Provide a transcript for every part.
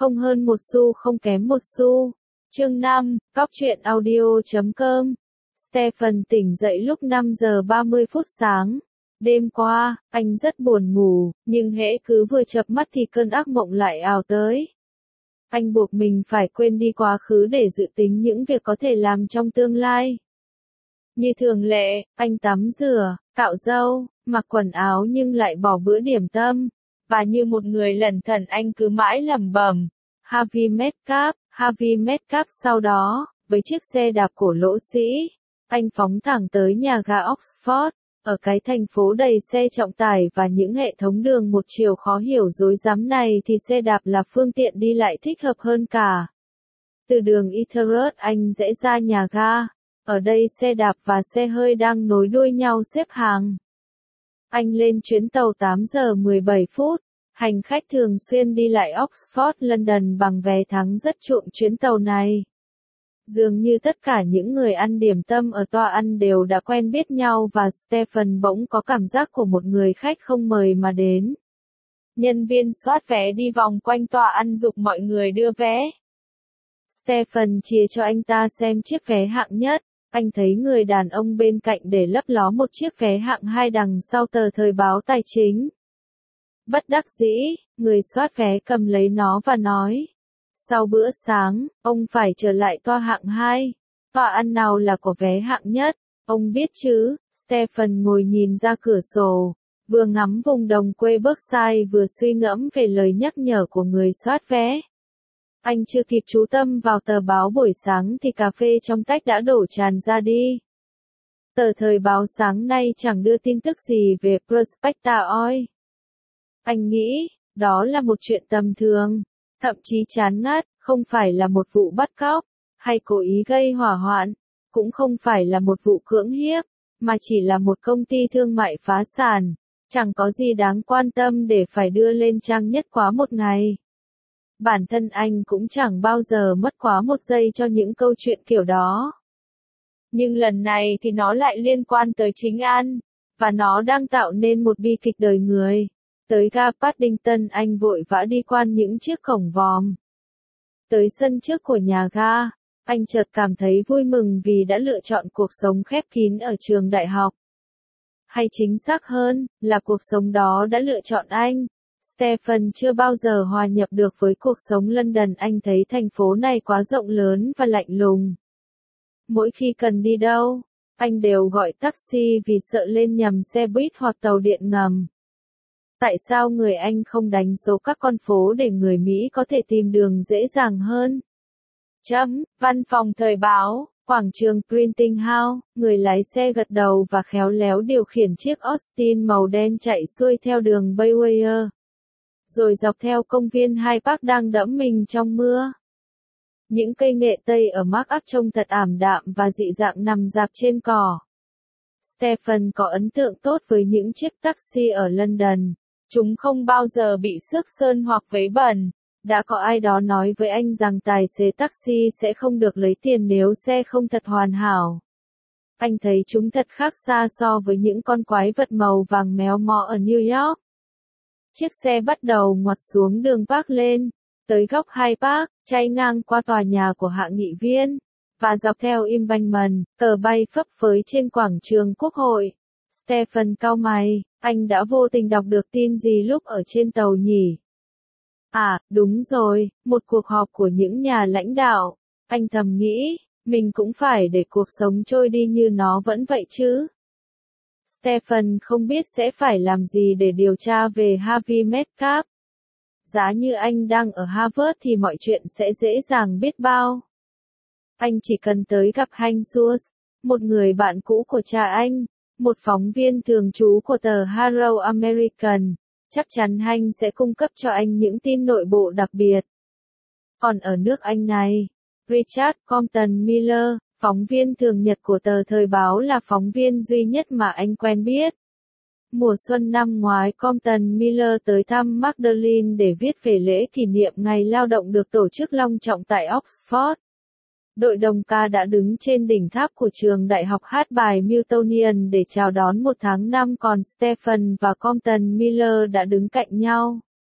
không hơn một xu không kém một xu. Chương 5, Cóc truyện audio.com. Stephen tỉnh dậy lúc 5 giờ 30 phút sáng. Đêm qua, anh rất buồn ngủ, nhưng hễ cứ vừa chợp mắt thì cơn ác mộng lại ào tới. Anh buộc mình phải quên đi quá khứ để dự tính những việc có thể làm trong tương lai. Như thường lệ, anh tắm rửa, cạo râu, mặc quần áo nhưng lại bỏ bữa điểm tâm. Và như một người lẩn thẩn anh cứ mãi lẩm bẩm, Harvey Metcalf. Sau đó, với chiếc xe đạp cổ lỗ sĩ, anh phóng thẳng tới nhà ga Oxford. Ở cái thành phố đầy xe trọng tải và những hệ thống đường một chiều khó hiểu rối rắm này thì xe đạp là phương tiện đi lại thích hợp hơn cả. Từ đường Etheridge anh rẽ ra nhà ga. Ở đây xe đạp và xe hơi đang nối đuôi nhau xếp hàng. Anh lên chuyến tàu 8 giờ 17 phút. Hành khách thường xuyên đi lại Oxford, London bằng vé tháng rất chuộng chuyến tàu này. Dường như tất cả những người ăn điểm tâm ở toa ăn đều đã quen biết nhau và Stephen bỗng có cảm giác của một người khách không mời mà đến. Nhân viên soát vé đi vòng quanh toa ăn giục mọi người đưa vé. Stephen chia cho anh ta xem chiếc vé hạng nhất. Anh thấy người đàn ông bên cạnh để lấp ló một chiếc vé hạng 2 đằng sau tờ thời báo tài chính. Bất đắc dĩ, người soát vé cầm lấy nó và nói. Sau bữa sáng, ông phải trở lại toa hạng 2. Toa ăn nào là của vé hạng nhất, ông biết chứ? Stephen ngồi nhìn ra cửa sổ, vừa ngắm vùng đồng quê Berkshire vừa suy ngẫm về lời nhắc nhở của người soát vé. Anh chưa kịp chú tâm vào tờ báo buổi sáng thì cà phê trong tách đã đổ tràn ra đi. Tờ thời báo sáng nay chẳng đưa tin tức gì về Prospector Oil. Anh nghĩ, đó là một chuyện tầm thường, thậm chí chán ngắt, không phải là một vụ bắt cóc, hay cố ý gây hỏa hoạn, cũng không phải là một vụ cưỡng hiếp, mà chỉ là một công ty thương mại phá sản, chẳng có gì đáng quan tâm để phải đưa lên trang nhất quá một ngày. Bản thân anh cũng chẳng bao giờ mất quá một giây cho những câu chuyện kiểu đó. Nhưng lần này thì nó lại liên quan tới chính anh, và nó đang tạo nên một bi kịch đời người. Tới ga Paddington anh vội vã đi qua những chiếc cổng vòm. Tới sân trước của nhà ga, anh chợt cảm thấy vui mừng vì đã lựa chọn cuộc sống khép kín ở trường đại học. Hay chính xác hơn, là cuộc sống đó đã lựa chọn anh. Stephen chưa bao giờ hòa nhập được với cuộc sống London, anh thấy thành phố này quá rộng lớn và lạnh lùng. Mỗi khi cần đi đâu, anh đều gọi taxi vì sợ lên nhầm xe buýt hoặc tàu điện ngầm. Tại sao người Anh không đánh số các con phố để người Mỹ có thể tìm đường dễ dàng hơn? Văn phòng thời báo, quảng trường Printing House, người lái xe gật đầu và khéo léo điều khiển chiếc Austin màu đen chạy xuôi theo đường Bayswater. Rồi dọc theo công viên Hyde Park đang đẫm mình trong mưa. Những cây nghệ tây ở Mark trông thật ảm đạm và dị dạng nằm rạp trên cỏ. Stephen có ấn tượng tốt với những chiếc taxi ở London. Chúng không bao giờ bị xước sơn hoặc vấy bẩn. Đã có ai đó nói với anh rằng tài xế taxi sẽ không được lấy tiền nếu xe không thật hoàn hảo. Anh thấy chúng thật khác xa so với những con quái vật màu vàng méo mó ở New York. Chiếc xe bắt đầu ngoặt xuống đường Park Lane, tới góc Hyde Park, chạy ngang qua tòa nhà của hạ nghị viên, và dọc theo Embankment, cờ bay phấp phới trên quảng trường Quốc hội. Stephen cau mày, anh đã vô tình đọc được tin gì lúc ở trên tàu nhỉ? À, đúng rồi, một cuộc họp của những nhà lãnh đạo. Anh thầm nghĩ, mình cũng phải để cuộc sống trôi đi như nó vẫn vậy chứ. Stephen không biết sẽ phải làm gì để điều tra về Harvey Metcalf. Giá như anh đang ở Harvard thì mọi chuyện sẽ dễ dàng biết bao. Anh chỉ cần tới gặp Hank Schultz, một người bạn cũ của cha anh, một phóng viên thường trú của tờ Herald American. Chắc chắn Hank sẽ cung cấp cho anh những tin nội bộ đặc biệt. Còn ở nước Anh này, Richard Compton Miller, phóng viên thường nhật của tờ thời báo là phóng viên duy nhất mà anh quen biết. Mùa xuân năm ngoái Compton Miller tới thăm Magdalene để viết về lễ kỷ niệm Ngày Lao động được tổ chức long trọng tại Oxford. Đội đồng ca đã đứng trên đỉnh tháp của trường đại học hát bài Miltonian để chào đón một tháng năm, còn Stephen và Compton Miller đã đứng cạnh nhau.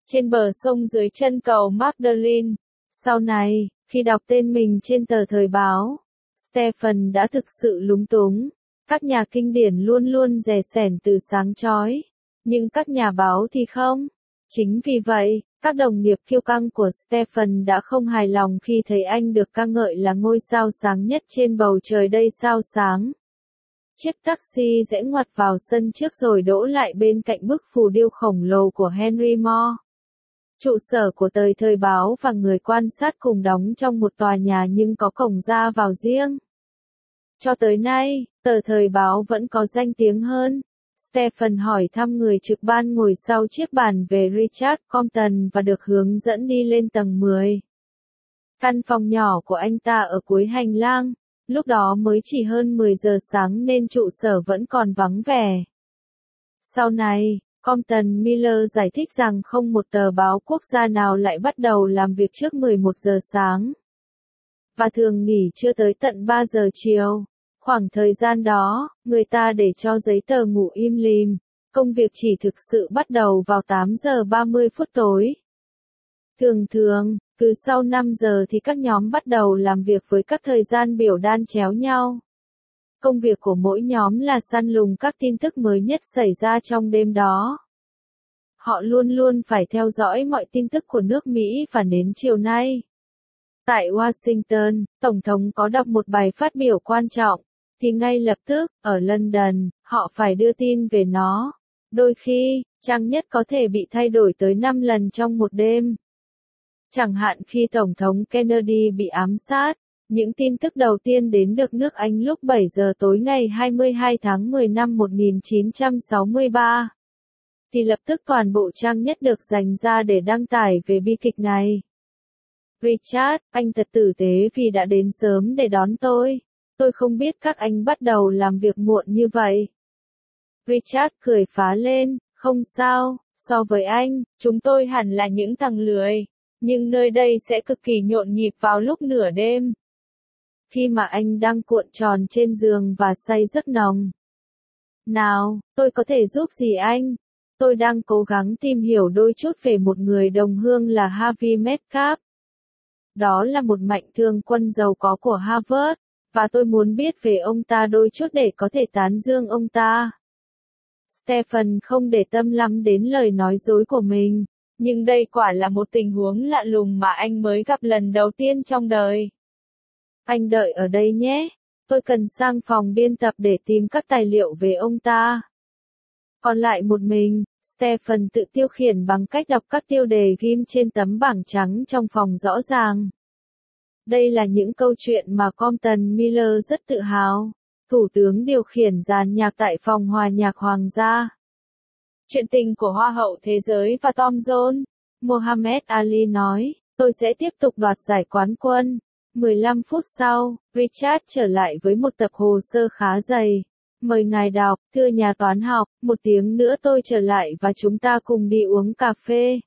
trên bờ sông dưới chân cầu Magdalene. Sau này, khi đọc tên mình trên tờ thời báo, Stephen đã thực sự lúng túng. Các nhà kinh điển luôn luôn rè sẻn từ sáng chói, nhưng các nhà báo thì không. Chính vì vậy, các đồng nghiệp kiêu căng của Stephen đã không hài lòng khi thấy anh được ca ngợi là ngôi sao sáng nhất trên bầu trời đầy sao sáng. Chiếc taxi rẽ ngoặt vào sân trước rồi đỗ lại bên cạnh bức phù điêu khổng lồ của Henry Moore. Trụ sở của tờ thời báo và người quan sát cùng đóng trong một tòa nhà nhưng có cổng ra vào riêng. Cho tới nay, tờ thời báo vẫn có danh tiếng hơn. Stephen hỏi thăm người trực ban ngồi sau chiếc bàn về Richard Compton và được hướng dẫn đi lên tầng 10. Căn phòng nhỏ của anh ta ở cuối hành lang, lúc đó mới chỉ hơn 10 giờ sáng nên trụ sở vẫn còn vắng vẻ. Sau này, Compton Miller giải thích rằng không một tờ báo quốc gia nào lại bắt đầu làm việc trước 11 giờ sáng. Và thường nghỉ chưa tới tận 3 giờ chiều. Khoảng thời gian đó, người ta để cho giấy tờ ngủ im lìm. Công việc chỉ thực sự bắt đầu vào 8 giờ 30 phút tối. Thường thường, cứ sau 5 giờ thì các nhóm bắt đầu làm việc với các thời gian biểu đan chéo nhau. Công việc của mỗi nhóm là săn lùng các tin tức mới nhất xảy ra trong đêm đó. Họ luôn luôn phải theo dõi mọi tin tức của nước Mỹ và đến chiều nay. Tại Washington, Tổng thống có đọc một bài phát biểu quan trọng, thì ngay lập tức, ở London, họ phải đưa tin về nó. Đôi khi, trang nhất có thể bị thay đổi tới 5 lần trong một đêm. Chẳng hạn khi Tổng thống Kennedy bị ám sát, những tin tức đầu tiên đến được nước Anh lúc 7 giờ tối ngày 22 tháng 10 năm 1963. Thì lập tức toàn bộ trang nhất được dành ra để đăng tải về bi kịch này. Richard, anh thật tử tế vì đã đến sớm để đón tôi. Tôi không biết các anh bắt đầu làm việc muộn như vậy. Richard cười phá lên, không sao, so với anh, chúng tôi hẳn là những thằng lười. Nhưng nơi đây sẽ cực kỳ nhộn nhịp vào lúc nửa đêm. Khi mà anh đang cuộn tròn trên giường và say giấc nồng. Nào, tôi có thể giúp gì anh? Tôi đang cố gắng tìm hiểu đôi chút về một người đồng hương là Harvey Metcalf. Đó là một mạnh thường quân giàu có của Harvard, và tôi muốn biết về ông ta đôi chút để có thể tán dương ông ta. Stephen không để tâm lắm đến lời nói dối của mình, nhưng đây quả là một tình huống lạ lùng mà anh mới gặp lần đầu tiên trong đời. Anh đợi ở đây nhé, tôi cần sang phòng biên tập để tìm các tài liệu về ông ta. Còn lại một mình, Stephen tự tiêu khiển bằng cách đọc các tiêu đề ghim trên tấm bảng trắng trong phòng rõ ràng. Đây là những câu chuyện mà Compton Miller rất tự hào. Thủ tướng điều khiển dàn nhạc tại phòng hòa nhạc hoàng gia. Chuyện tình của Hoa hậu thế giới và Tom Jones. Muhammad Ali nói, tôi sẽ tiếp tục đoạt giải quán quân. 15 phút sau, Richard trở lại với một tập hồ sơ khá dày. Mời ngài đọc, thưa nhà toán học, 1 tiếng nữa tôi trở lại và chúng ta cùng đi uống cà phê.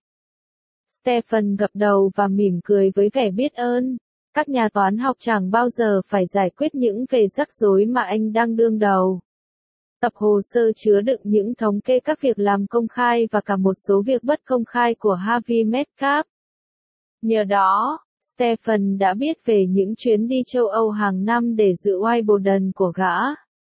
Stephen gật đầu và mỉm cười với vẻ biết ơn. Các nhà toán học chẳng bao giờ phải giải quyết những về rắc rối mà anh đang đương đầu. Tập hồ sơ chứa đựng những thống kê các việc làm công khai và cả một số việc bất công khai của Harvey Metcalf. Nhờ đó, Stephen đã biết về những chuyến đi châu Âu hàng năm để dự Wimbledon của gã.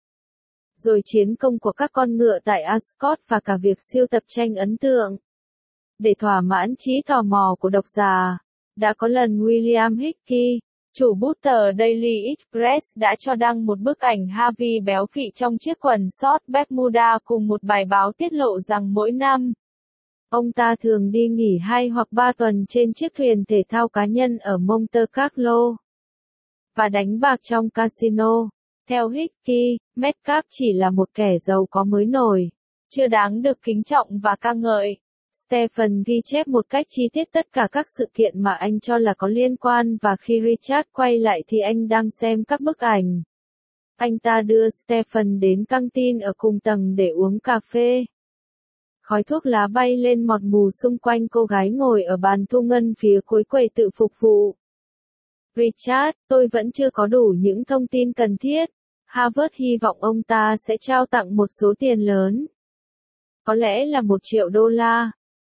Rồi chiến công của các con ngựa tại Ascot và cả việc siêu tập tranh ấn tượng. Để thỏa mãn trí tò mò của độc giả, đã có lần William Hickey, chủ bút tờ Daily Express đã cho đăng một bức ảnh Harvey béo phì trong chiếc quần short Bermuda cùng một bài báo tiết lộ rằng mỗi năm, ông ta thường đi nghỉ 2 hoặc 3 tuần trên chiếc thuyền thể thao cá nhân ở Monte Carlo và đánh bạc trong casino. Theo Hickey, Metcalf chỉ là một kẻ giàu có mới nổi, chưa đáng được kính trọng và ca ngợi. Stephen ghi chép một cách chi tiết tất cả các sự kiện mà anh cho là có liên quan và khi Richard quay lại thì anh đang xem các bức ảnh. Anh ta đưa Stephen đến căng tin ở cùng tầng để uống cà phê. Khói thuốc lá bay lên mọt mù xung quanh cô gái ngồi ở bàn thu ngân phía cuối quầy tự phục vụ. Richard, tôi vẫn chưa có đủ những thông tin cần thiết. Harvard hy vọng ông ta sẽ trao tặng một số tiền lớn. Có lẽ là $1 triệu.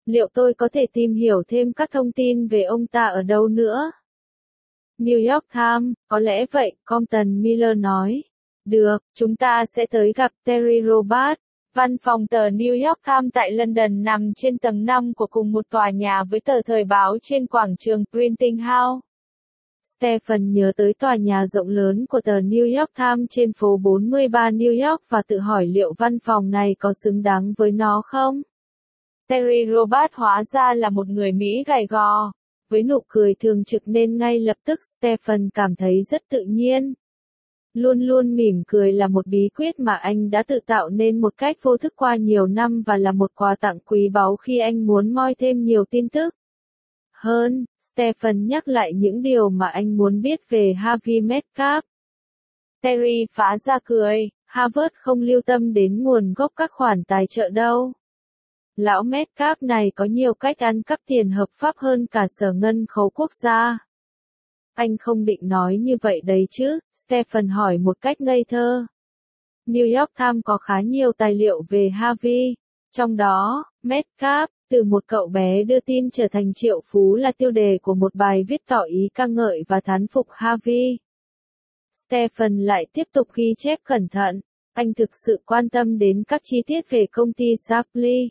Liệu tôi có thể tìm hiểu thêm các thông tin về ông ta ở đâu nữa? New York Times, có lẽ vậy, Compton Miller nói. Được, chúng ta sẽ tới gặp Terry Roberts. Văn phòng tờ New York Times tại London nằm trên tầng 5 của cùng một tòa nhà với tờ thời báo trên quảng trường Printing House. Stephen nhớ tới tòa nhà rộng lớn của tờ New York Times trên phố 43 New York và tự hỏi liệu văn phòng này có xứng đáng với nó không? Terry Roberts hóa ra là một người Mỹ gầy gò. Với nụ cười thường trực nên ngay lập tức Stephen cảm thấy rất tự nhiên. Luôn luôn mỉm cười là một bí quyết mà anh đã tự tạo nên một cách vô thức qua nhiều năm và là một quà tặng quý báu khi anh muốn moi thêm nhiều tin tức. Hơn, Stephen nhắc lại những điều mà anh muốn biết về Harvey Metcalf. Terry phá ra cười, Harvard không lưu tâm đến nguồn gốc các khoản tài trợ đâu. Lão Metcalf này có nhiều cách ăn cắp tiền hợp pháp hơn cả Sở Ngân khấu quốc gia. Anh không định nói như vậy đấy chứ, Stephen hỏi một cách ngây thơ. New York Times có khá nhiều tài liệu về Harvey. Trong đó, Metcalf, từ một cậu bé đưa tin trở thành triệu phú là tiêu đề của một bài viết tỏ ý ca ngợi và thán phục Harvey. Stephen lại tiếp tục ghi chép cẩn thận. Anh thực sự quan tâm đến các chi tiết về công ty Shapley.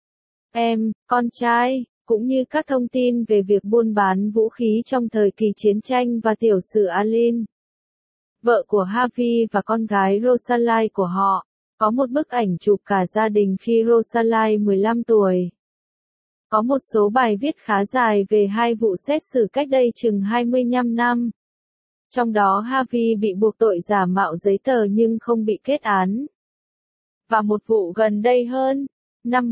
Con trai, cũng như các thông tin về việc buôn bán vũ khí trong thời kỳ chiến tranh và tiểu sử Alin, vợ của Harvey và con gái Rosalie của họ. Có một bức ảnh chụp cả gia đình khi Rosalie 15 tuổi. Có một số bài viết khá dài về hai vụ xét xử cách đây chừng 25 năm. Trong đó Harvey bị buộc tội giả mạo giấy tờ nhưng không bị kết án. Và một vụ gần đây hơn, năm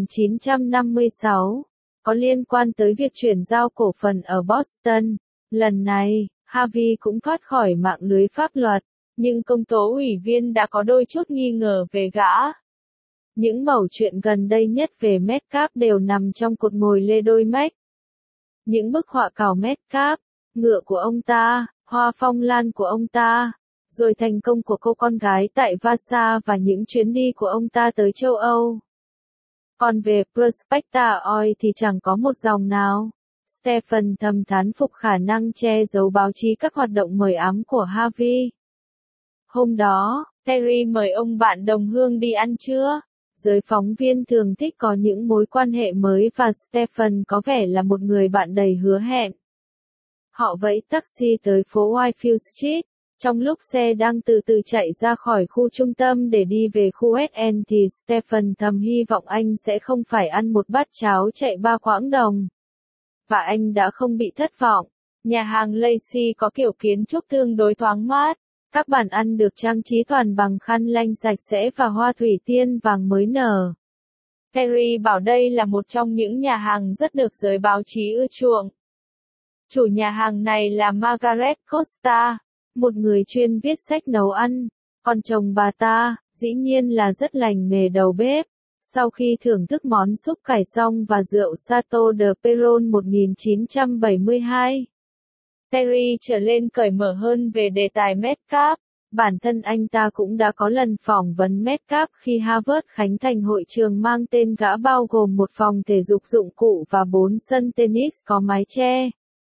1956, có liên quan tới việc chuyển giao cổ phần ở Boston. Lần này, Harvey cũng thoát khỏi mạng lưới pháp luật, nhưng công tố ủy viên đã có đôi chút nghi ngờ về gã. Những mẩu chuyện gần đây nhất về Metcalf đều nằm trong cột ngồi lê đôi mách. Những bức họa cào Metcalf, ngựa của ông ta, hoa phong lan của ông ta, rồi thành công của cô con gái tại Vasa và những chuyến đi của ông ta tới châu Âu. Còn về Prospecta Oil thì chẳng có một dòng nào. Stephen thầm thán phục khả năng che giấu báo chí các hoạt động mờ ám của Harvey. Hôm đó, Terry mời ông bạn đồng hương đi ăn trưa. Giới phóng viên thường thích có những mối quan hệ mới và Stephen có vẻ là một người bạn đầy hứa hẹn. Họ vẫy taxi tới phố Whitefield Street. Trong lúc xe đang từ từ chạy ra khỏi khu trung tâm để đi về khu West End thì Stephen thầm hy vọng anh sẽ không phải ăn một bát cháo chạy 3 quãng đồng. Và anh đã không bị thất vọng. Nhà hàng Lacey có kiểu kiến trúc tương đối thoáng mát. Các bàn ăn được trang trí toàn bằng khăn lanh sạch sẽ và hoa thủy tiên vàng mới nở. Terry bảo đây là một trong những nhà hàng rất được giới báo chí ưa chuộng. Chủ nhà hàng này là Margaret Costa, một người chuyên viết sách nấu ăn. Còn chồng bà ta, dĩ nhiên là rất lành nghề đầu bếp. Sau khi thưởng thức món súp cải xong và rượu Chateau de Perron 1972, Terry trở lên cởi mở hơn về đề tài Metcalf. Bản thân anh ta cũng đã có lần phỏng vấn Metcalf khi Harvard khánh thành hội trường mang tên gã bao gồm một phòng thể dục dụng cụ và 4 sân tennis có mái che.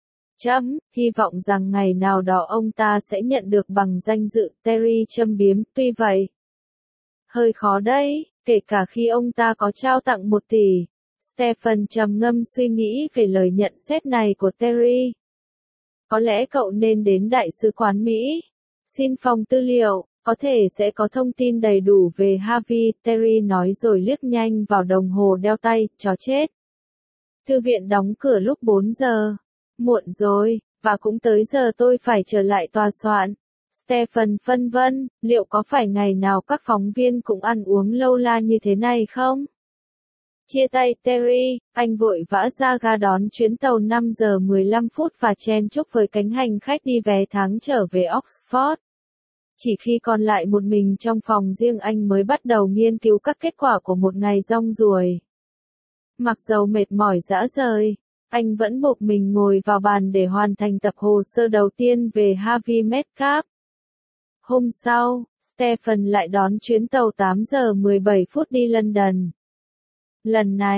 Hy vọng rằng ngày nào đó ông ta sẽ nhận được bằng danh dự, Terry châm biếm, tuy vậy. Hơi khó đấy, kể cả khi ông ta có trao tặng 1 tỷ. Stephen trầm ngâm suy nghĩ về lời nhận xét này của Terry. Có lẽ cậu nên đến Đại sứ quán Mỹ. Xin phòng tư liệu, có thể sẽ có thông tin đầy đủ về Harvey, Terry nói rồi liếc nhanh vào đồng hồ đeo tay, chó chết. Thư viện đóng cửa lúc 4 giờ. Muộn rồi, và cũng tới giờ tôi phải trở lại tòa soạn. Stephen phân vân, liệu có phải ngày nào các phóng viên cũng ăn uống lâu la như thế này không? Chia tay Terry, anh vội vã ra ga đón chuyến tàu 5 giờ 15 phút và chen chúc với cánh hành khách đi vé tháng trở về Oxford. Chỉ khi còn lại một mình trong phòng riêng anh mới bắt đầu nghiên cứu các kết quả của một ngày rong ruổi. Mặc dầu mệt mỏi rã rời, anh vẫn buộc mình ngồi vào bàn để hoàn thành tập hồ sơ đầu tiên về Harvey Metcalf. Hôm sau, Stephen lại đón chuyến tàu 8 giờ 17 phút đi London. Lần này,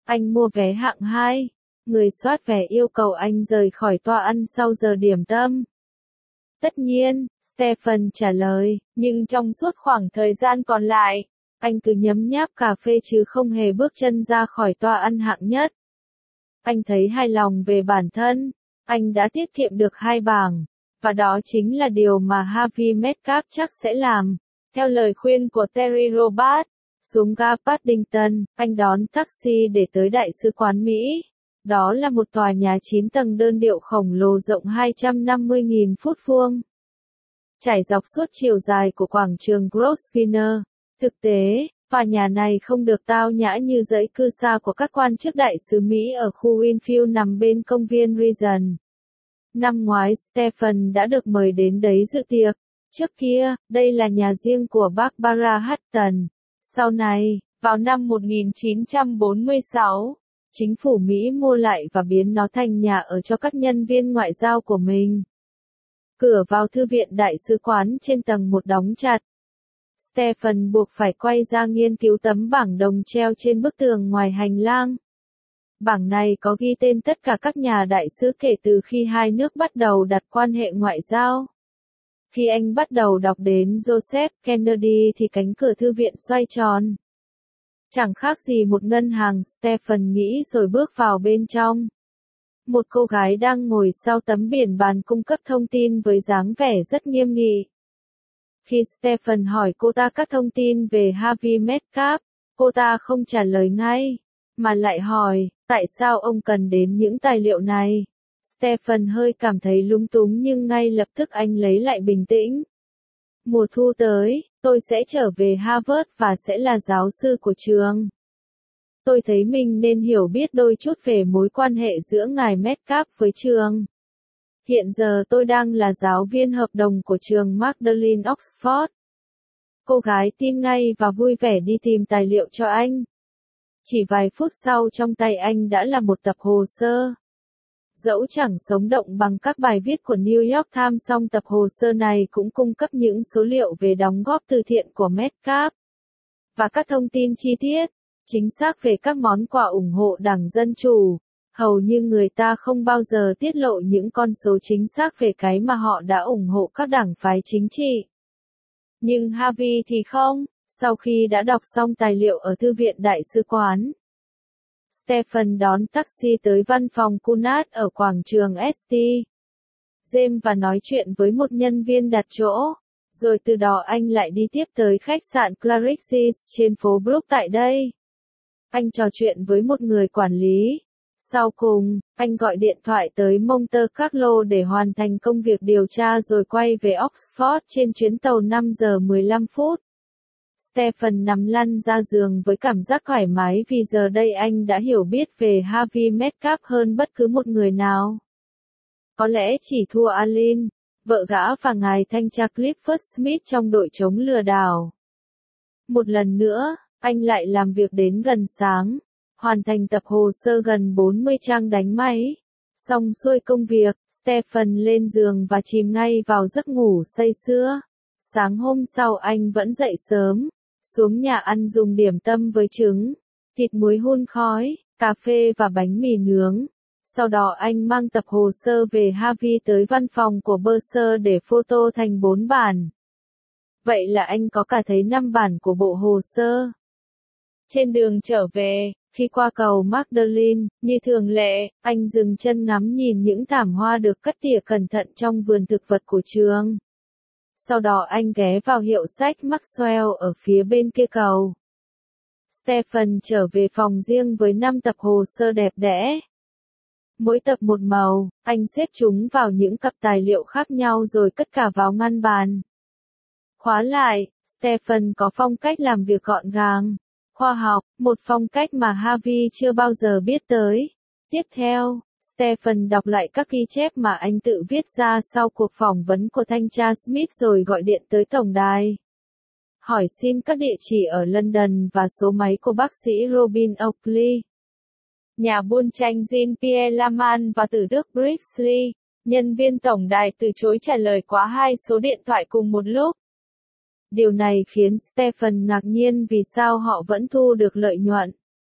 Anh mua vé hạng 2. Người soát vé yêu cầu anh rời khỏi toa ăn sau giờ điểm tâm. Tất nhiên, Stephen trả lời, nhưng trong suốt khoảng thời gian còn lại, anh cứ nhấm nháp cà phê chứ không hề bước chân ra khỏi toa ăn hạng nhất. Anh thấy hài lòng về bản thân, anh đã tiết kiệm được 2 bảng, và đó chính là điều mà Harvey Metcalf chắc sẽ làm. Theo lời khuyên của Terry Roberts, xuống ga Paddington, anh đón taxi để tới Đại sứ quán Mỹ. Đó là một tòa nhà 9 tầng đơn điệu khổng lồ rộng 250.000 phút vuông. Trải dọc suốt chiều dài của quảng trường Grosvenor. Thực tế, tòa nhà này không được tao nhã như dãy cư xa của các quan chức đại sứ Mỹ ở khu Winfield nằm bên công viên Regent. Năm ngoái Stephen đã được mời đến đấy dự tiệc. Trước kia, đây là nhà riêng của Barbara Hutton. Sau này, vào năm 1946, chính phủ Mỹ mua lại và biến nó thành nhà ở cho các nhân viên ngoại giao của mình. Cửa vào thư viện đại sứ quán trên tầng 1 đóng chặt. Stephen buộc phải quay ra nghiên cứu tấm bảng đồng treo trên bức tường ngoài hành lang. Bảng này có ghi tên tất cả các nhà đại sứ kể từ khi hai nước bắt đầu đặt quan hệ ngoại giao. Khi anh bắt đầu đọc đến Joseph Kennedy thì cánh cửa thư viện xoay tròn. Chẳng khác gì một ngân hàng, Stephen nghĩ rồi bước vào bên trong. Một cô gái đang ngồi sau tấm biển bàn cung cấp thông tin với dáng vẻ rất nghiêm nghị. Khi Stephen hỏi cô ta các thông tin về Harvey Metcalf, cô ta không trả lời ngay, mà lại hỏi, tại sao ông cần đến những tài liệu này? Stephen hơi cảm thấy lúng túng nhưng ngay lập tức anh lấy lại bình tĩnh. Mùa thu tới, tôi sẽ trở về Harvard và sẽ là giáo sư của trường. Tôi thấy mình nên hiểu biết đôi chút về mối quan hệ giữa ngài Metcalf với trường. Hiện giờ tôi đang là giáo viên hợp đồng của trường Magdalen Oxford. Cô gái tin ngay và vui vẻ đi tìm tài liệu cho anh. Chỉ vài phút sau trong tay anh đã là một tập hồ sơ. Dẫu chẳng sống động bằng các bài viết của New York Times, song tập hồ sơ này cũng cung cấp những số liệu về đóng góp từ thiện của Metcalf. Và các thông tin chi tiết, chính xác về các món quà ủng hộ Đảng Dân Chủ. Hầu như người ta không bao giờ tiết lộ những con số chính xác về cái mà họ đã ủng hộ các đảng phái chính trị. Nhưng Harvey thì không, sau khi đã đọc xong tài liệu ở thư viện đại sứ quán. Stephen đón taxi tới văn phòng Cunard ở quảng trường St. James và nói chuyện với một nhân viên đặt chỗ, rồi từ đó anh lại đi tiếp tới khách sạn Claridge's trên phố Brook tại đây. Anh trò chuyện với một người quản lý. Sau cùng, anh gọi điện thoại tới Monte Carlo để hoàn thành công việc điều tra rồi quay về Oxford trên chuyến tàu 5 giờ 15 phút. Stephen nằm lăn ra giường với cảm giác thoải mái vì giờ đây anh đã hiểu biết về Harvey Metcalf hơn bất cứ một người nào. Có lẽ chỉ thua Arlene, vợ gã và ngài thanh tra Clifford Smith trong đội chống lừa đảo. Một lần nữa, anh lại làm việc đến gần sáng, hoàn thành tập hồ sơ gần 40 trang đánh máy. Xong xuôi công việc, Stephen lên giường và chìm ngay vào giấc ngủ say sưa. Sáng hôm sau anh vẫn dậy sớm, xuống nhà ăn dùng điểm tâm với trứng, thịt muối hun khói, cà phê và bánh mì nướng. Sau đó anh mang tập hồ sơ về Harvey tới văn phòng của Bursar để photo thành 4 bản. Vậy là anh có cả thấy 5 bản của bộ hồ sơ. Trên đường trở về, khi qua cầu Magdalen, như thường lệ, anh dừng chân ngắm nhìn những thảm hoa được cắt tỉa cẩn thận trong vườn thực vật của trường. Sau đó anh ghé vào hiệu sách Maxwell ở phía bên kia cầu. Stephen trở về phòng riêng với 5 tập hồ sơ đẹp đẽ. Mỗi tập một màu, anh xếp chúng vào những cặp tài liệu khác nhau rồi cất cả vào ngăn bàn. Khóa lại, Stephen có phong cách làm việc gọn gàng, khoa học, một phong cách mà Harvey chưa bao giờ biết tới. Tiếp theo, Stephen đọc lại các ghi chép mà anh tự viết ra sau cuộc phỏng vấn của thanh tra Smith rồi gọi điện tới tổng đài. Hỏi xin các địa chỉ ở London và số máy của bác sĩ Robin Oakley. Nhà buôn tranh Jean-Pierre Laman và tử tước Brixley, nhân viên tổng đài từ chối trả lời quá 2 số điện thoại cùng một lúc. Điều này khiến Stephen ngạc nhiên vì sao họ vẫn thu được lợi nhuận.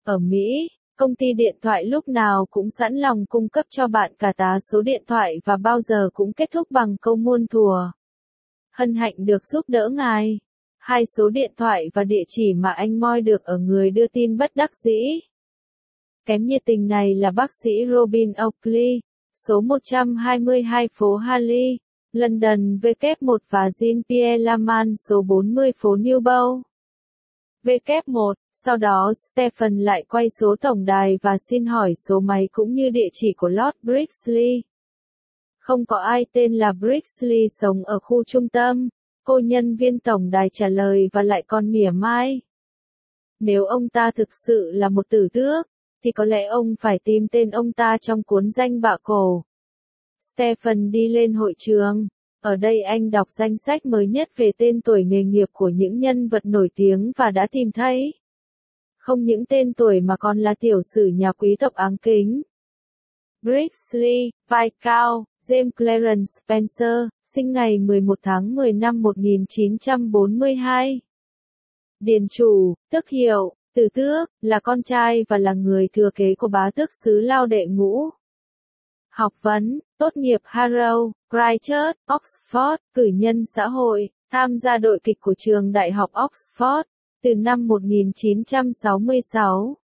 Ở Mỹ, công ty điện thoại lúc nào cũng sẵn lòng cung cấp cho bạn cả tá số điện thoại và bao giờ cũng kết thúc bằng câu muôn thuở. Hân hạnh được giúp đỡ ngài. 2 số điện thoại và địa chỉ mà anh moi được ở người đưa tin bất đắc dĩ. Kém nhiệt tình này là bác sĩ Robin Oakley, số 122 phố Harley, London W1 và Jean-Pierre Laman số 40 phố Newbow. W1, sau đó Stephen lại quay số tổng đài và xin hỏi số máy cũng như địa chỉ của Lord Brixley. Không có ai tên là Brixley sống ở khu trung tâm, cô nhân viên tổng đài trả lời và lại còn mỉa mai. Nếu ông ta thực sự là một tử tước, thì có lẽ ông phải tìm tên ông ta trong cuốn danh bạ cổ. Stephen đi lên hội trường. Ở đây anh đọc danh sách mới nhất về tên tuổi nghề nghiệp của những nhân vật nổi tiếng và đã tìm thấy. Không những tên tuổi mà còn là tiểu sử nhà quý tộc áng kính. Brixley, vai cao, James Clarence Spencer, sinh ngày 11 tháng 10 năm 1942. Điền chủ, tước hiệu, tử tước, là con trai và là người thừa kế của bá tước xứ Lao đệ ngũ. Học vấn, tốt nghiệp Harrow, Christchurch, Oxford, cử nhân xã hội, tham gia đội kịch của trường đại học Oxford, từ năm 1966,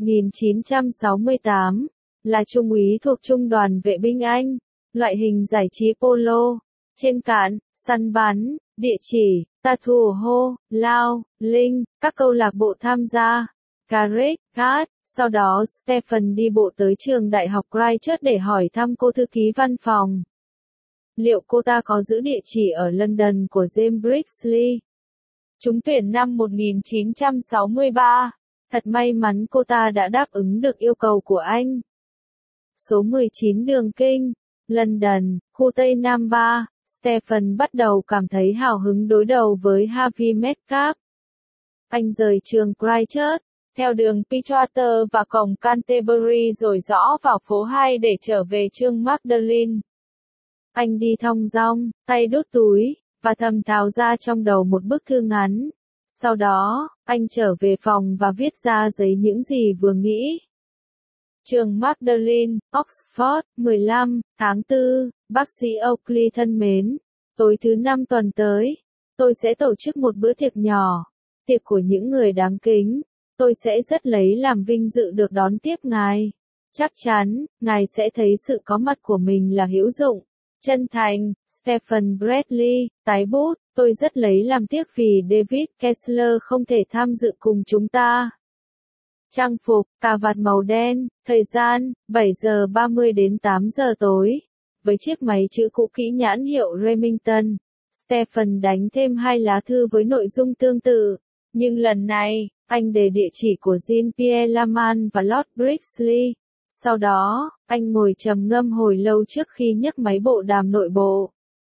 1968, là trung úy thuộc trung đoàn vệ binh Anh, loại hình giải trí polo, trên cạn, săn bắn, địa chỉ, Tattoo Ho, Lao, Linh, các câu lạc bộ tham gia, Carrick, Card. Sau đó Stephen đi bộ tới trường đại học Christchurch để hỏi thăm cô thư ký văn phòng. Liệu cô ta có giữ địa chỉ ở London của James Brixley? Trúng tuyển năm 1963. Thật may mắn cô ta đã đáp ứng được yêu cầu của anh. Số 19 Đường Kinh, London, khu Tây Nam 3, Stephen bắt đầu cảm thấy hào hứng đối đầu với Harvey Metcalf. Anh rời trường Christchurch, theo đường Pittwater và cổng Canterbury rồi rẽ vào phố 2 để trở về trường Magdalen. Anh đi thong dong, tay đút túi, và thầm thào ra trong đầu một bức thư ngắn. Sau đó, anh trở về phòng và viết ra giấy những gì vừa nghĩ. Trường Magdalen, Oxford, 15 tháng 4, bác sĩ Oakley thân mến. Tối thứ 5 tuần tới, tôi sẽ tổ chức một bữa tiệc nhỏ, tiệc của những người đáng kính. Tôi sẽ rất lấy làm vinh dự được đón tiếp ngài. Chắc chắn, ngài sẽ thấy sự có mặt của mình là hữu dụng. Chân thành, Stephen Bradley, tái bút, tôi rất lấy làm tiếc vì David Kessler không thể tham dự cùng chúng ta. Trang phục, cà vạt màu đen, thời gian, 7 giờ 30 đến 8 giờ tối. Với chiếc máy chữ cũ kỹ nhãn hiệu Remington, Stephen đánh thêm 2 lá thư với nội dung tương tự. Nhưng lần này, anh để địa chỉ của Jean-Pierre Laman và Lord Brixley. Sau đó, anh ngồi trầm ngâm hồi lâu trước khi nhấc máy bộ đàm nội bộ.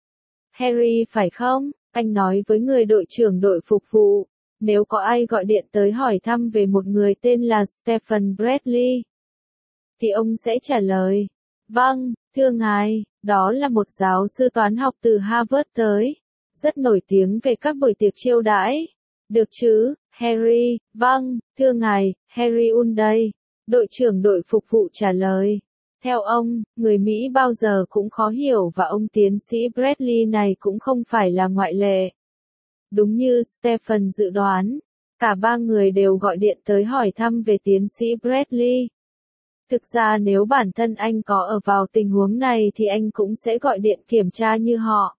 Harry phải không? Anh nói với người đội trưởng đội phục vụ. Nếu có ai gọi điện tới hỏi thăm về một người tên là Stephen Bradley, thì ông sẽ trả lời. Vâng, thưa ngài, đó là một giáo sư toán học từ Harvard tới. Rất nổi tiếng về các buổi tiệc chiêu đãi. Được chứ, Harry? Vâng, thưa ngài, Harry đây. Đội trưởng đội phục vụ trả lời. Theo ông, người Mỹ bao giờ cũng khó hiểu và ông tiến sĩ Bradley này cũng không phải là ngoại lệ. Đúng như Stephen dự đoán, cả 3 người đều gọi điện tới hỏi thăm về tiến sĩ Bradley. Thực ra nếu bản thân anh có ở vào tình huống này thì anh cũng sẽ gọi điện kiểm tra như họ.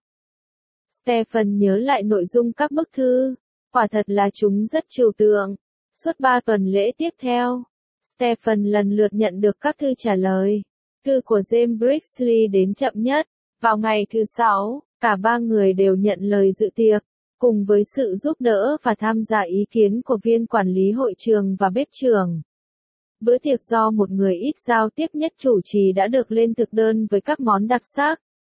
Stephen nhớ lại nội dung các bức thư. Quả thật là chúng rất trừu tượng. Suốt 3 tuần lễ tiếp theo, Stephen lần lượt nhận được các thư trả lời. Thư của James Brixley đến chậm nhất. Vào ngày thứ 6, cả 3 người đều nhận lời dự tiệc, cùng với sự giúp đỡ và tham gia ý kiến của viên quản lý hội trường và bếp trưởng. Bữa tiệc do một người ít giao tiếp nhất chủ trì đã được lên thực đơn với các món đặc sắc.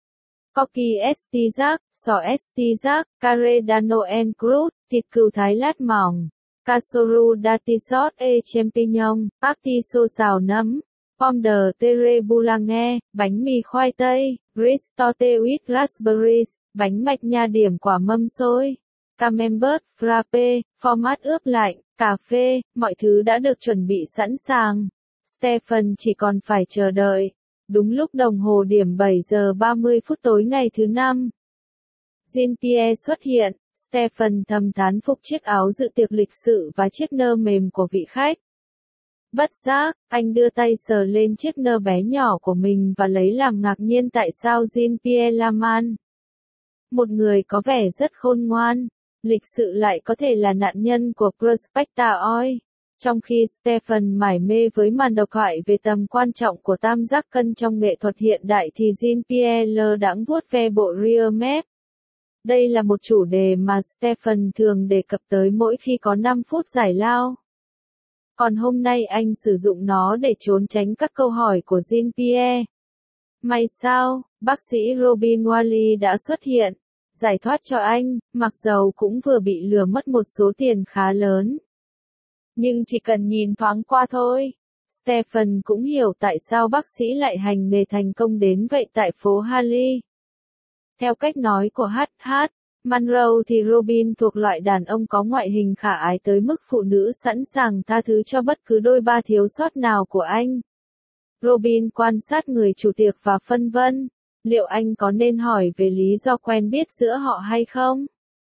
Cocky Estizac, sò Estizac, Carré d'Anoen Cruz, thịt cừu Thái lát mỏng, Casoru d'Atisot et Champignon, Artiso xào nấm, Pomme de terre boulange, bánh mì khoai tây, Risotto with raspberries, bánh mạch nha điểm quả mâm xôi. Camembert, frappe, format ướp lạnh, cà phê, mọi thứ đã được chuẩn bị sẵn sàng. Stephen chỉ còn phải chờ đợi. Đúng lúc đồng hồ điểm 7 giờ 30 phút tối ngày thứ năm, Jean-Pierre xuất hiện. Stephen thầm thán phục chiếc áo dự tiệc lịch sự và chiếc nơ mềm của vị khách. Bất giác, anh đưa tay sờ lên chiếc nơ bé nhỏ của mình và lấy làm ngạc nhiên tại sao Jean-Pierre Laman, một người có vẻ rất khôn ngoan, lịch sự lại có thể là nạn nhân của Prospecta Oil. Trong khi Stephen mải mê với màn độc thoại về tầm quan trọng của tam giác cân trong nghệ thuật hiện đại thì Jean-Pierre lơ đãng vuốt ve bộ rear map. Đây là một chủ đề mà Stephen thường đề cập tới mỗi khi có 5 phút giải lao. Còn hôm nay anh sử dụng nó để trốn tránh các câu hỏi của Jean-Pierre. May sao, bác sĩ Robin Wally đã xuất hiện, giải thoát cho anh, mặc dầu cũng vừa bị lừa mất một số tiền khá lớn. Nhưng chỉ cần nhìn thoáng qua thôi, Stephen cũng hiểu tại sao bác sĩ lại hành nghề thành công đến vậy tại phố Harley. Theo cách nói của H.H. Monroe thì Robin thuộc loại đàn ông có ngoại hình khả ái tới mức phụ nữ sẵn sàng tha thứ cho bất cứ đôi ba thiếu sót nào của anh. Robin quan sát người chủ tiệc và phân vân, liệu anh có nên hỏi về lý do quen biết giữa họ hay không?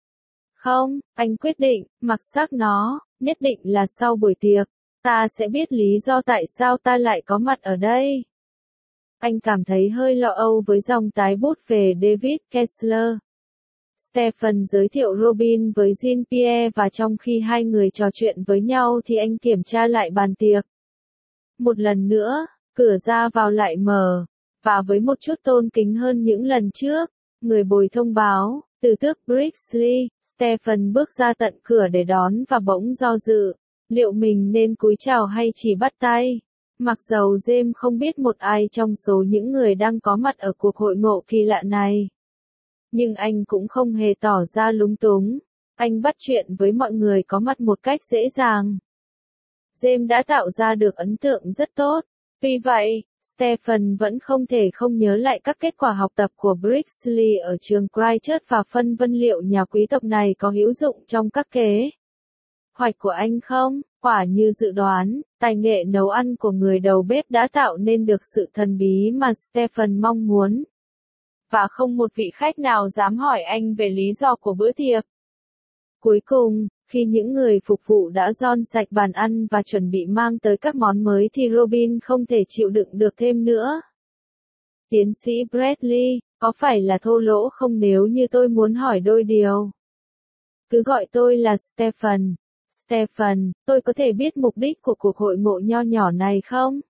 Không, anh quyết định, mặc xác nó, nhất định là sau buổi tiệc, ta sẽ biết lý do tại sao ta lại có mặt ở đây. Anh cảm thấy hơi lo âu với dòng tái bút về David Kessler. Stephen giới thiệu Robin với Jean-Pierre và trong khi hai người trò chuyện với nhau thì anh kiểm tra lại bàn tiệc. Một lần nữa, cửa ra vào lại mở, và với một chút tôn kính hơn những lần trước, người bồi thông báo, từ tước Brixley, Stephen bước ra tận cửa để đón và bỗng do dự, liệu mình nên cúi chào hay chỉ bắt tay. Mặc dầu James không biết một ai trong số những người đang có mặt ở cuộc hội ngộ kỳ lạ này. Nhưng anh cũng không hề tỏ ra lúng túng, anh bắt chuyện với mọi người có mặt một cách dễ dàng. James đã tạo ra được ấn tượng rất tốt, tuy vậy, Stephen vẫn không thể không nhớ lại các kết quả học tập của Brixley ở trường Christchurch và phân vân liệu nhà quý tộc này có hữu dụng trong các kế hoạch của anh không. Quả như dự đoán, tài nghệ nấu ăn của người đầu bếp đã tạo nên được sự thần bí mà Stephen mong muốn. Và không một vị khách nào dám hỏi anh về lý do của bữa tiệc. Cuối cùng, khi những người phục vụ đã dọn sạch bàn ăn và chuẩn bị mang tới các món mới thì Robin không thể chịu đựng được thêm nữa. Tiến sĩ Bradley, có phải là thô lỗ không nếu như tôi muốn hỏi đôi điều? Cứ gọi tôi là Stephen. Stephen, tôi có thể biết mục đích của cuộc hội ngộ nho nhỏ này không?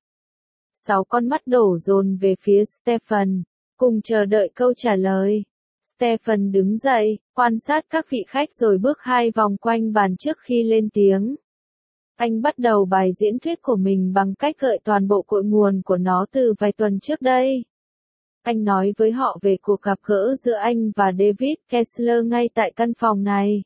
6 con mắt đổ dồn về phía Stephen, cùng chờ đợi câu trả lời. Stephen đứng dậy, quan sát các vị khách rồi bước 2 vòng quanh bàn trước khi lên tiếng. Anh bắt đầu bài diễn thuyết của mình bằng cách gợi toàn bộ cội nguồn của nó từ vài tuần trước đây. Anh nói với họ về cuộc gặp gỡ giữa anh và David Kessler ngay tại căn phòng này.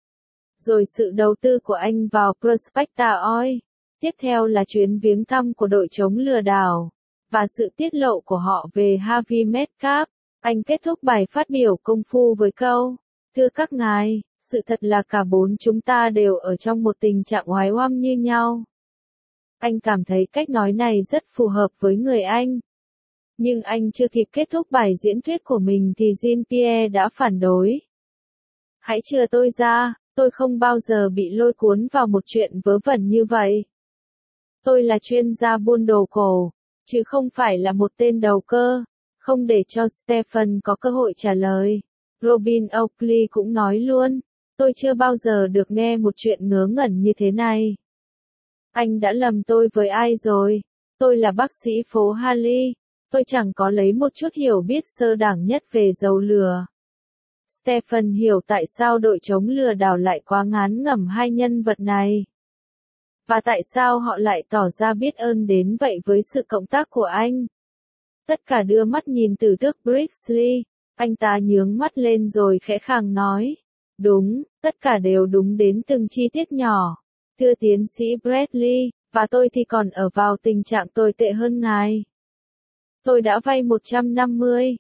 Rồi sự đầu tư của anh vào Prospecta Oil. Tiếp theo là chuyến viếng thăm của đội chống lừa đảo, và sự tiết lộ của họ về Harvey Metcalf. Anh kết thúc bài phát biểu công phu với câu, thưa các ngài, sự thật là cả bốn chúng ta đều ở trong một tình trạng oái oăm như nhau. Anh cảm thấy cách nói này rất phù hợp với người Anh. Nhưng anh chưa kịp kết thúc bài diễn thuyết của mình thì Jean-Pierre đã phản đối. Hãy chừa tôi ra, tôi không bao giờ bị lôi cuốn vào một chuyện vớ vẩn như vậy. Tôi là chuyên gia buôn đồ cổ, chứ không phải là một tên đầu cơ. Không để cho Stephen có cơ hội trả lời, Robin Oakley cũng nói luôn, tôi chưa bao giờ được nghe một chuyện ngớ ngẩn như thế này. Anh đã lầm tôi với ai rồi? Tôi là bác sĩ phố Harley, tôi chẳng có lấy một chút hiểu biết sơ đẳng nhất về dầu lừa. Stephen hiểu tại sao đội chống lừa đảo lại quá ngán ngẩm hai nhân vật này. Và tại sao họ lại tỏ ra biết ơn đến vậy với sự cộng tác của anh. Tất cả đưa mắt nhìn từ tước Brixley, anh ta nhướng mắt lên rồi khẽ khàng nói. Đúng, tất cả đều đúng đến từng chi tiết nhỏ. Thưa tiến sĩ Bradley, và tôi thì còn ở vào tình trạng tồi tệ hơn ngài. Tôi đã vay 150,000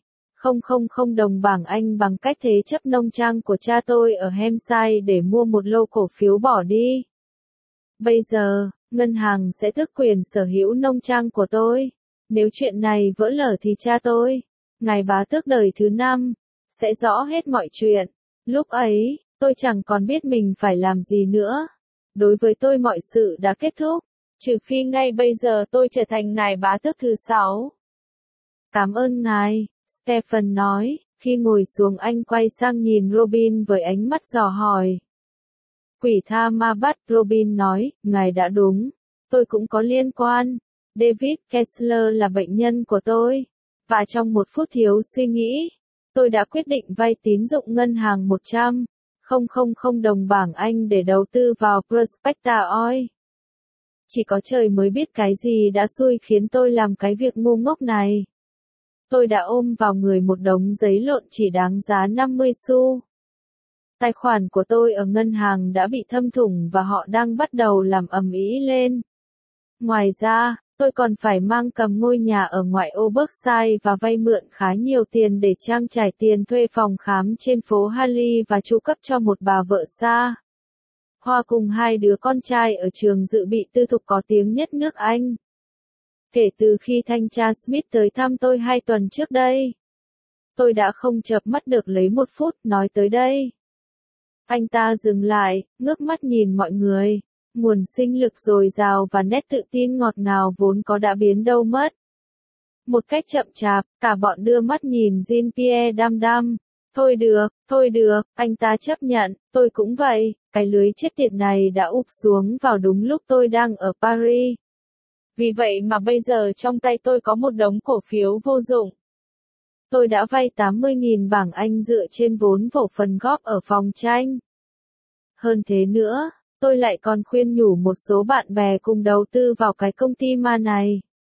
000 đồng bảng Anh bằng cách thế chấp nông trang của cha tôi ở Hampshire để mua một lô cổ phiếu bỏ đi. Bây giờ, ngân hàng sẽ tước quyền sở hữu nông trang của tôi. Nếu chuyện này vỡ lở thì cha tôi, ngài bá tước đời thứ 5, sẽ rõ hết mọi chuyện. Lúc ấy, tôi chẳng còn biết mình phải làm gì nữa. Đối với tôi mọi sự đã kết thúc, trừ phi ngay bây giờ tôi trở thành ngài bá tước thứ 6. Cảm ơn ngài, Stephen nói, khi ngồi xuống anh quay sang nhìn Robin với ánh mắt dò hỏi. Quỷ tha ma bắt, Robin nói, ngài đã đúng, tôi cũng có liên quan. David Kessler là bệnh nhân của tôi, và trong một phút thiếu suy nghĩ, tôi đã quyết định vay tín dụng ngân hàng 100.000 đồng bảng Anh để đầu tư vào Prospecta Oil. Chỉ có trời mới biết cái gì đã xui khiến tôi làm cái việc ngu ngốc này. Tôi đã ôm vào người một đống giấy lộn chỉ đáng giá 50 xu. Tài khoản của tôi ở ngân hàng đã bị thâm thủng và họ đang bắt đầu làm ầm ĩ lên. Ngoài ra, tôi còn phải mang cầm ngôi nhà ở ngoại ô Berkshire và vay mượn khá nhiều tiền để trang trải tiền thuê phòng khám trên phố Harley và tru cấp cho một bà vợ xa hoa cùng 2 đứa con trai ở trường dự bị tư thục có tiếng nhất nước Anh. Kể từ khi thanh tra Smith tới thăm tôi 2 tuần trước đây, tôi đã không chợp mắt được lấy 1 phút nói tới đây. Anh ta dừng lại, ngước mắt nhìn mọi người. Nguồn sinh lực dồi dào và nét tự tin ngọt ngào vốn có đã biến đâu mất. Một cách chậm chạp, cả bọn đưa mắt nhìn Jean-Pierre đăm đăm. Thôi được, anh ta chấp nhận, tôi cũng vậy, cái lưới chết tiệt này đã ụp xuống vào đúng lúc tôi đang ở Paris. Vì vậy mà bây giờ trong tay tôi có một đống cổ phiếu vô dụng. Tôi đã vay 80.000 bảng Anh dựa trên vốn cổ phần góp ở phòng tranh. Hơn thế nữa, tôi lại còn khuyên nhủ một số bạn bè cùng đầu tư vào cái công ty ma này.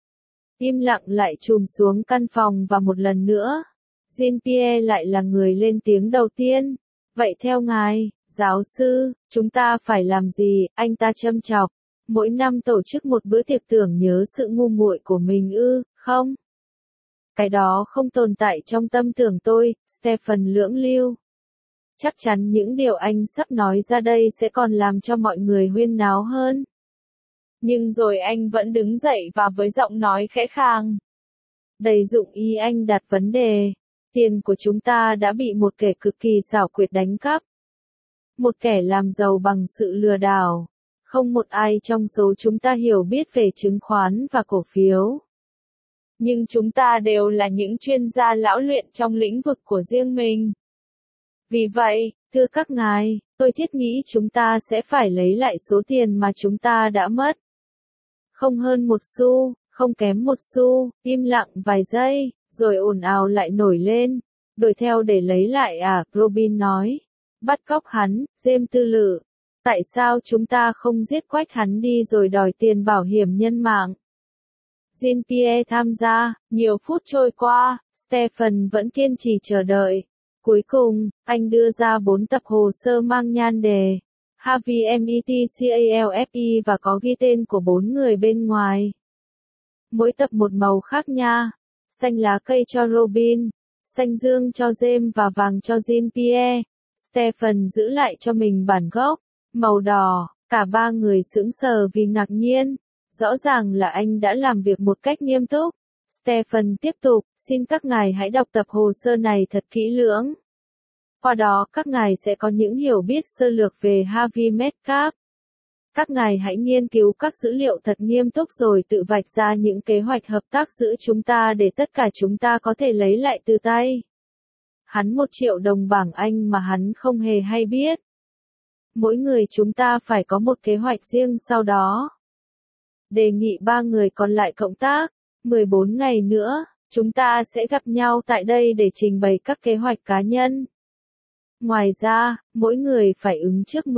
Im lặng lại trùm xuống căn phòng và một lần nữa, Jean-Pierre lại là người lên tiếng đầu tiên. Vậy theo ngài, giáo sư, chúng ta phải làm gì? Anh ta châm chọc. Mỗi năm tổ chức một bữa tiệc tưởng nhớ sự ngu muội của mình ư, không? Cái đó không tồn tại trong tâm tưởng tôi, Stephen lưỡng lưu. Chắc chắn những điều anh sắp nói ra đây sẽ còn làm cho mọi người huyên náo hơn. Nhưng rồi anh vẫn đứng dậy và với giọng nói khẽ khàng, đầy dụng ý anh đặt vấn đề. Tiền của chúng ta đã bị một kẻ cực kỳ xảo quyệt đánh cắp. Một kẻ làm giàu bằng sự lừa đảo. Không một ai trong số chúng ta hiểu biết về chứng khoán và cổ phiếu. Nhưng chúng ta đều là những chuyên gia lão luyện trong lĩnh vực của riêng mình. Vì vậy, thưa các ngài, tôi thiết nghĩ chúng ta sẽ phải lấy lại số tiền mà chúng ta đã mất. Không hơn 1 xu, không kém 1 xu, im lặng vài giây, rồi ồn ào lại nổi lên. Đuổi theo để lấy lại à, Robin nói. Bắt cóc hắn, James tư lự. Tại sao chúng ta không giết quách hắn đi rồi đòi tiền bảo hiểm nhân mạng? Jean-Pierre tham gia, nhiều phút trôi qua, Stephen vẫn kiên trì chờ đợi. Cuối cùng, anh đưa ra 4 tập hồ sơ mang nhan đề Harvey Metcalfe và có ghi tên của 4 người bên ngoài. Mỗi tập một màu khác nha. Xanh lá cây cho Robin, xanh dương cho James và vàng cho Jean-Pierre. Stephen giữ lại cho mình bản gốc, màu đỏ. Cả 3 người sững sờ vì ngạc nhiên. Rõ ràng là anh đã làm việc một cách nghiêm túc. Stephen tiếp tục, xin các ngài hãy đọc tập hồ sơ này thật kỹ lưỡng. Qua đó các ngài sẽ có những hiểu biết sơ lược về Harvey Metcalfe. Các ngài hãy nghiên cứu các dữ liệu thật nghiêm túc rồi tự vạch ra những kế hoạch hợp tác giữa chúng ta để tất cả chúng ta có thể lấy lại từ tay hắn 1 triệu đồng bảng Anh mà hắn không hề hay biết. Mỗi người chúng ta phải có một kế hoạch riêng sau đó. Đề nghị 3 người còn lại cộng tác. 14 ngày nữa, chúng ta sẽ gặp nhau tại đây để trình bày các kế hoạch cá nhân. Ngoài ra, mỗi người phải ứng trước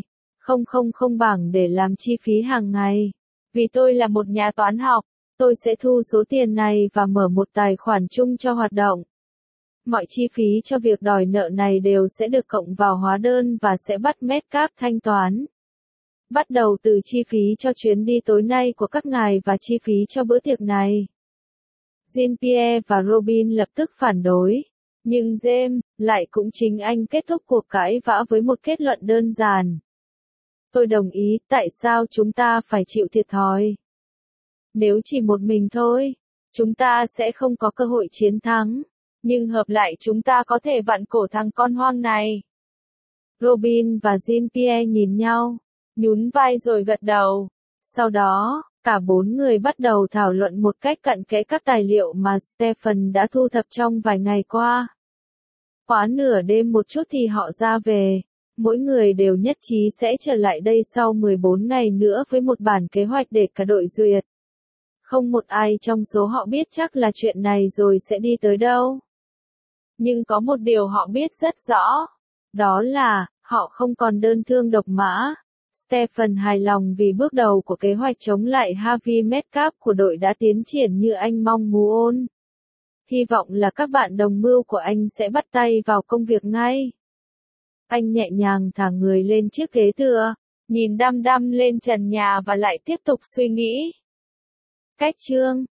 10.000 bảng để làm chi phí hàng ngày. Vì tôi là một nhà toán học, tôi sẽ thu số tiền này và mở một tài khoản chung cho hoạt động. Mọi chi phí cho việc đòi nợ này đều sẽ được cộng vào hóa đơn và sẽ bắt Metcalfe thanh toán. Bắt đầu từ chi phí cho chuyến đi tối nay của các ngài và chi phí cho bữa tiệc này. Jean-Pierre và Robin lập tức phản đối. Nhưng James, lại cũng chính anh kết thúc cuộc cãi vã với một kết luận đơn giản. Tôi đồng ý, tại sao chúng ta phải chịu thiệt thòi? Nếu chỉ một mình thôi, chúng ta sẽ không có cơ hội chiến thắng. Nhưng hợp lại chúng ta có thể vặn cổ thằng con hoang này. Robin và Jean-Pierre nhìn nhau, nhún vai rồi gật đầu. Sau đó, cả bốn người bắt đầu thảo luận một cách cặn kẽ các tài liệu mà Stephen đã thu thập trong vài ngày qua. Quá nửa đêm một chút thì họ ra về. Mỗi người đều nhất trí sẽ trở lại đây sau 14 ngày nữa với một bản kế hoạch để cả đội duyệt. Không một ai trong số họ biết chắc là chuyện này rồi sẽ đi tới đâu. Nhưng có một điều họ biết rất rõ. Đó là, họ không còn đơn thương độc mã. Stephen hài lòng vì bước đầu của kế hoạch chống lại Harvey Metcalf của đội đã tiến triển như anh mong muốn. Hy vọng là các bạn đồng mưu của anh sẽ bắt tay vào công việc ngay. Anh nhẹ nhàng thả người lên chiếc ghế tựa, nhìn đăm đăm lên trần nhà và lại tiếp tục suy nghĩ. Cách chương